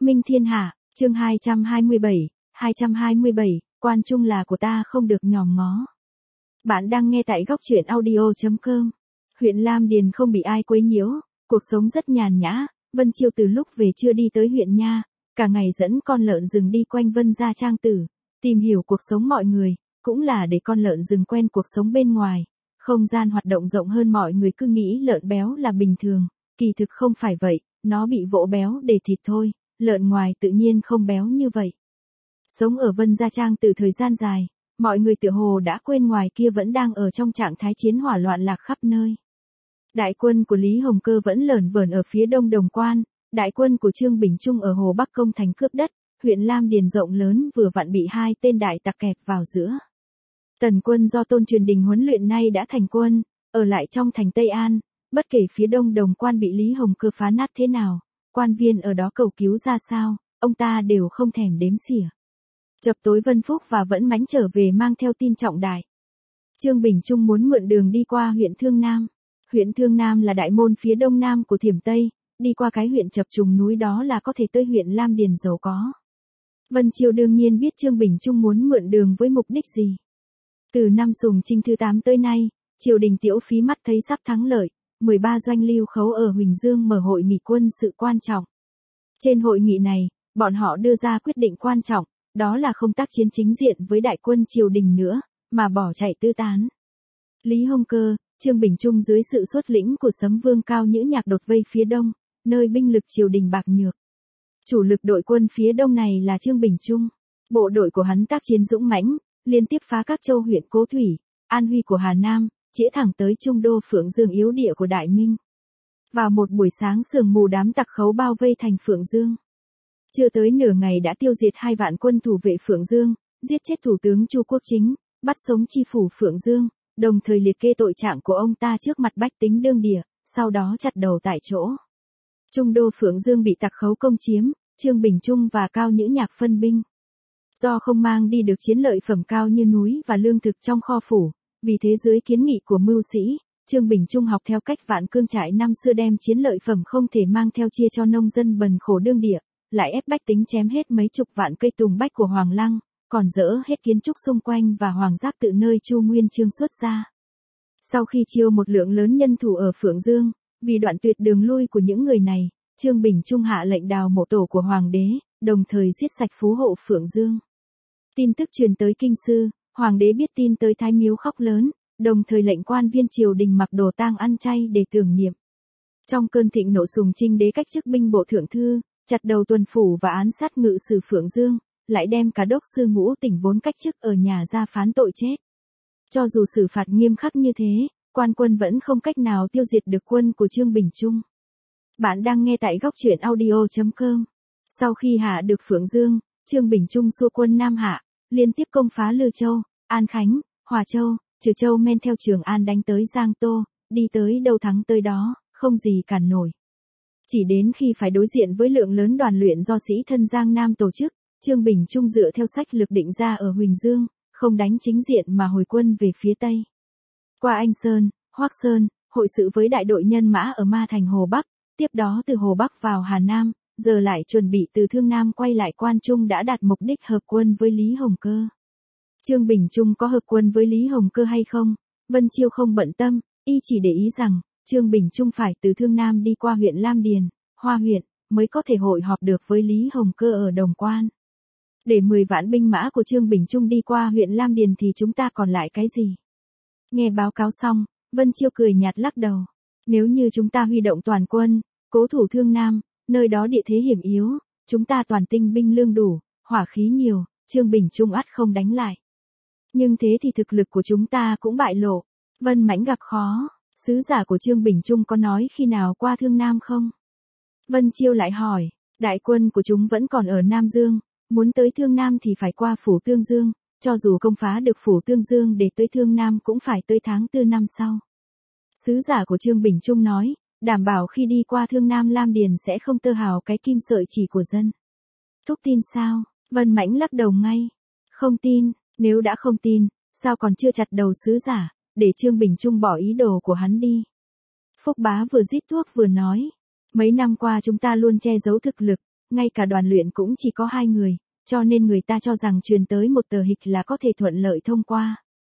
Minh thiên hạ, chương 227, quan trung là của ta không được nhòm ngó. Bạn đang nghe tại góc truyện audio.com. Huyện Lam Điền không bị ai quấy nhiễu, cuộc sống rất nhàn nhã. Vân Chiêu từ lúc về chưa đi tới huyện nha, cả ngày dẫn con lợn rừng đi quanh Vân gia trang tử, tìm hiểu cuộc sống mọi người, cũng là để con lợn rừng quen cuộc sống bên ngoài. Không gian hoạt động rộng hơn, mọi người cứ nghĩ lợn béo là bình thường, kỳ thực không phải vậy, nó bị vỗ béo để thịt thôi, lợn ngoài tự nhiên không béo như vậy. Sống ở Vân gia trang từ thời gian dài, mọi người tựa hồ đã quên ngoài kia vẫn đang ở trong trạng thái chiến hỏa loạn lạc khắp nơi. Đại quân của Lý Hồng Cơ vẫn lởn vởn ở phía đông Đồng Quan, đại quân của Trương Bình Trung ở Hồ Bắc công thành cướp đất, huyện Lam Điền rộng lớn vừa vặn bị hai tên đại tặc kẹp vào giữa. Tần quân do Tôn Truyền Đình huấn luyện nay đã thành quân, ở lại trong thành Tây An, bất kể phía đông Đồng Quan bị Lý Hồng Cơ phá nát thế nào, quan viên ở đó cầu cứu ra sao, ông ta đều không thèm đếm xỉa. Chập tối Vân Phúc và Vẫn Mãnh trở về mang theo tin trọng đại. Trương Bình Trung muốn mượn đường đi qua huyện Thương Nam. Huyện Thương Nam là đại môn phía đông nam của Thiểm Tây, đi qua cái huyện chập trùng núi đó là có thể tới huyện Lam Điền giàu có. Vân Chiêu đương nhiên biết Trương Bình Trung muốn mượn đường với mục đích gì. Từ năm Sùng Trinh thứ 8 tới nay, triều đình Tiễu Phí mắt thấy sắp thắng lợi, 13 doanh lưu khấu ở Huỳnh Dương mở hội nghị quân sự quan trọng. Trên hội nghị này, bọn họ đưa ra quyết định quan trọng, đó là không tác chiến chính diện với đại quân triều đình nữa, mà bỏ chạy tư tán. Lý Hồng Cơ, Trương Bình Trung dưới sự xuất lĩnh của Sấm Vương Cao Nhữ Nhạc đột vây phía đông, nơi binh lực triều đình bạc nhược. Chủ lực đội quân phía đông này là Trương Bình Trung. Bộ đội của hắn tác chiến dũng mãnh, liên tiếp phá các châu huyện Cố Thủy, An Huy của Hà Nam, chĩa thẳng tới trung đô Phượng Dương yếu địa của Đại Minh. Vào một buổi sáng sương mù đám tặc khấu bao vây thành Phượng Dương. Chưa tới nửa ngày đã tiêu diệt 2 vạn quân thủ vệ Phượng Dương, giết chết thủ tướng Chu Quốc Chính, bắt sống chi phủ Phượng Dương, đồng thời liệt kê tội trạng của ông ta trước mặt bách tính đương địa, sau đó chặt đầu tại chỗ. Trung đô Phượng Dương bị tặc khấu công chiếm, Trương Bình Trung và Cao Nhữ Nhạc phân binh. Do không mang đi được chiến lợi phẩm cao như núi và lương thực trong kho phủ, vì thế dưới kiến nghị của mưu sĩ, Trương Bình Trung học theo cách Vạn Cương trại năm xưa đem chiến lợi phẩm không thể mang theo chia cho nông dân bần khổ đương địa, lại ép bách tính chém hết mấy chục vạn cây tùng bách của Hoàng Lăng, còn dỡ hết kiến trúc xung quanh và hoàng giáp tự nơi Chu Nguyên Chương xuất ra. Sau khi chiêu một lượng lớn nhân thủ ở Phượng Dương, vì đoạn tuyệt đường lui của những người này, Trương Bình Trung hạ lệnh đào mộ tổ của Hoàng đế, đồng thời giết sạch phú hộ Phượng Dương. Tin tức truyền tới kinh sư, Hoàng đế biết tin tới Thái Miếu khóc lớn, đồng thời lệnh quan viên triều đình mặc đồ tang ăn chay để tưởng niệm. Trong cơn thịnh nộ Sùng Trinh đế cách chức binh bộ thượng thư, chặt đầu tuần phủ và án sát ngự sử Phượng Dương, lại đem cả đốc sư Ngũ Tỉnh vốn cách chức ở nhà ra phán tội chết. Cho dù xử phạt nghiêm khắc như thế, quan quân vẫn không cách nào tiêu diệt được quân của Trương Bình Trung. Bạn đang nghe tại góc truyện audio.com. Sau khi hạ được Phượng Dương, Trương Bình Trung xua quân Nam hạ, liên tiếp công phá Lư Châu, An Khánh, Hòa Châu, Trừ Châu men theo Trường An đánh tới Giang Tô, đi tới đâu thắng tới đó, không gì cản nổi. Chỉ đến khi phải đối diện với lượng lớn đoàn luyện do sĩ thân Giang Nam tổ chức, Trương Bình Trung dựa theo sách lược định ra ở Huỳnh Dương, không đánh chính diện mà hồi quân về phía Tây. Qua Anh Sơn, Hoắc Sơn, hội sự với đại đội nhân mã ở Ma Thành Hồ Bắc, tiếp đó từ Hồ Bắc vào Hà Nam, giờ lại chuẩn bị từ Thương Nam quay lại Quan Trung đã đạt mục đích hợp quân với Lý Hồng Cơ. Trương Bình Trung có hợp quân với Lý Hồng Cơ hay không, Vân Chiêu không bận tâm, y chỉ để ý rằng, Trương Bình Trung phải từ Thương Nam đi qua huyện Lam Điền, Hoa huyện, mới có thể hội họp được với Lý Hồng Cơ ở Đồng Quan. Để 10 vạn binh mã của Trương Bình Trung đi qua huyện Lam Điền thì chúng ta còn lại cái gì? Nghe báo cáo xong, Vân Chiêu cười nhạt lắc đầu. Nếu như chúng ta huy động toàn quân, cố thủ Thương Nam, nơi đó địa thế hiểm yếu, chúng ta toàn tinh binh lương đủ, hỏa khí nhiều, Trương Bình Trung ắt không đánh lại. Nhưng thế thì thực lực của chúng ta cũng bại lộ. Vân Mãnh gặp khó, sứ giả của Trương Bình Trung có nói khi nào qua Thương Nam không? Vân Chiêu lại hỏi, đại quân của chúng vẫn còn ở Nam Dương, muốn tới Thương Nam thì phải qua phủ Tương Dương, cho dù công phá được phủ Tương Dương để tới Thương Nam cũng phải tới tháng 4 năm sau. Sứ giả của Trương Bình Trung nói, đảm bảo khi đi qua Thương Nam Lam Điền sẽ không tơ hào cái kim sợi chỉ của dân. Thúc tin sao? Vân Mãnh lắc đầu ngay. Không tin, nếu đã không tin, sao còn chưa chặt đầu sứ giả, để Trương Bình Trung bỏ ý đồ của hắn đi. Phúc Bá vừa rít thuốc vừa nói, mấy năm qua chúng ta luôn che giấu thực lực, ngay cả đoàn luyện cũng chỉ có 2 người, cho nên người ta cho rằng truyền tới một tờ hịch là có thể thuận lợi thông qua.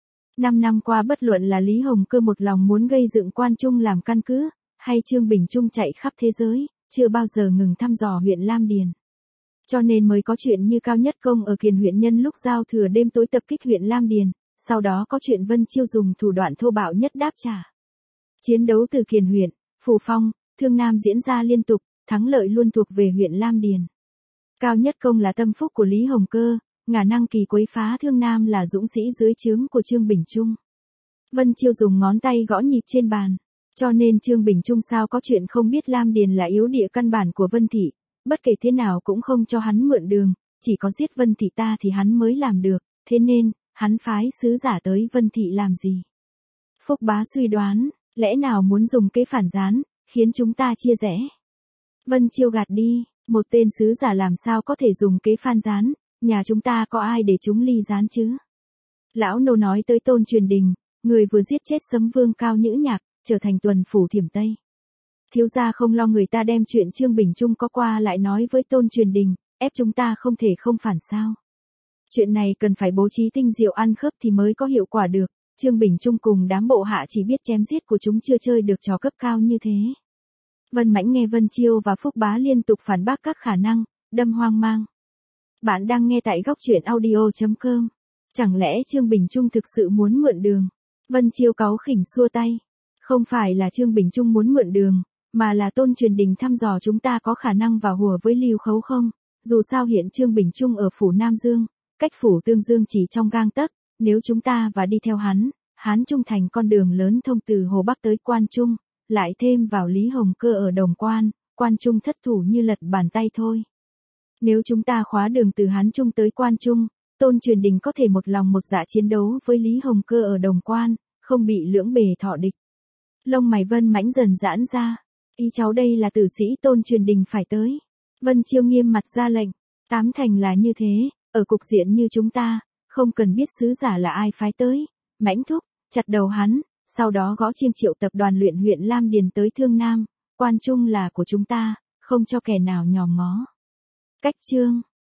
5 năm qua bất luận là Lý Hồng Cơ một lòng muốn gây dựng Quan Trung làm căn cứ, hay Trương Bình Trung chạy khắp thế giới, chưa bao giờ ngừng thăm dò huyện Lam Điền. Cho nên mới có chuyện như Cao Nhất Công ở Kiền huyện nhân lúc giao thừa đêm tối tập kích huyện Lam Điền, sau đó có chuyện Vân Chiêu dùng thủ đoạn thô bạo nhất đáp trả. Chiến đấu từ Kiền huyện, Phù Phong, Thương Nam diễn ra liên tục, thắng lợi luôn thuộc về huyện Lam Điền. Cao Nhất Công là tâm phúc của Lý Hồng Cơ, ngả năng kỳ quấy phá Thương Nam là dũng sĩ dưới trướng của Trương Bình Trung. Vân Chiêu dùng ngón tay gõ nhịp trên bàn, cho nên Trương Bình Trung sao có chuyện không biết Lam Điền là yếu địa căn bản của Vân Thị, bất kể thế nào cũng không cho hắn mượn đường, chỉ có giết Vân Thị ta thì hắn mới làm được, thế nên, hắn phái sứ giả tới Vân Thị làm gì? Phúc Bá suy đoán, lẽ nào muốn dùng kế phản gián, khiến chúng ta chia rẽ? Vân Chiêu gạt đi, một tên sứ giả làm sao có thể dùng kế phản gián, nhà chúng ta có ai để chúng ly gián chứ? Lão nô nói tới Tôn Truyền Đình, người vừa giết chết Sấm Vương Cao Nhữ Nhạc, trở thành tuần phủ Thiểm Tây. Thiếu gia không lo người ta đem chuyện Trương Bình Trung có qua lại nói với Tôn Truyền Đình, ép chúng ta không thể không phản sao. Chuyện này cần phải bố trí tinh diệu ăn khớp thì mới có hiệu quả được, Trương Bình Trung cùng đám bộ hạ chỉ biết chém giết của chúng chưa chơi được trò cấp cao như thế. Vân Mãnh nghe Vân Chiêu và Phúc Bá liên tục phản bác các khả năng, đâm hoang mang. Bạn đang nghe tại góc truyện audio.com. Chẳng lẽ Trương Bình Trung thực sự muốn mượn đường? Vân Chiêu cáu khỉnh xua tay. Không phải là Trương Bình Trung muốn mượn đường, mà là Tôn Truyền Đình thăm dò chúng ta có khả năng vào hùa với Lưu Khấu không? Dù sao hiện Trương Bình Trung ở phủ Nam Dương, cách phủ Tương Dương chỉ trong gang tấc, nếu chúng ta và đi theo hắn trung thành con đường lớn thông từ Hồ Bắc tới Quan Trung, lại thêm vào Lý Hồng Cơ ở Đồng Quan, Quan Trung thất thủ như lật bàn tay thôi. Nếu chúng ta khóa đường từ Hán Trung tới Quan Trung, Tôn Truyền Đình có thể một lòng một dạ chiến đấu với Lý Hồng Cơ ở Đồng Quan, không bị lưỡng bề thọ địch. Lông mày Vân Mãnh dần giãn ra. Ý cháu đây là tử sĩ Tôn Truyền Đình phải tới. Vân Chiêu nghiêm mặt ra lệnh. Tám thành là như thế, ở cục diện như chúng ta, không cần biết sứ giả là ai phái tới. Mãnh thúc, chặt đầu hắn, sau đó gõ chiêng triệu tập đoàn luyện huyện Lam Điền tới Thương Nam, Quan Trung là của chúng ta, không cho kẻ nào nhòm ngó. Cách chương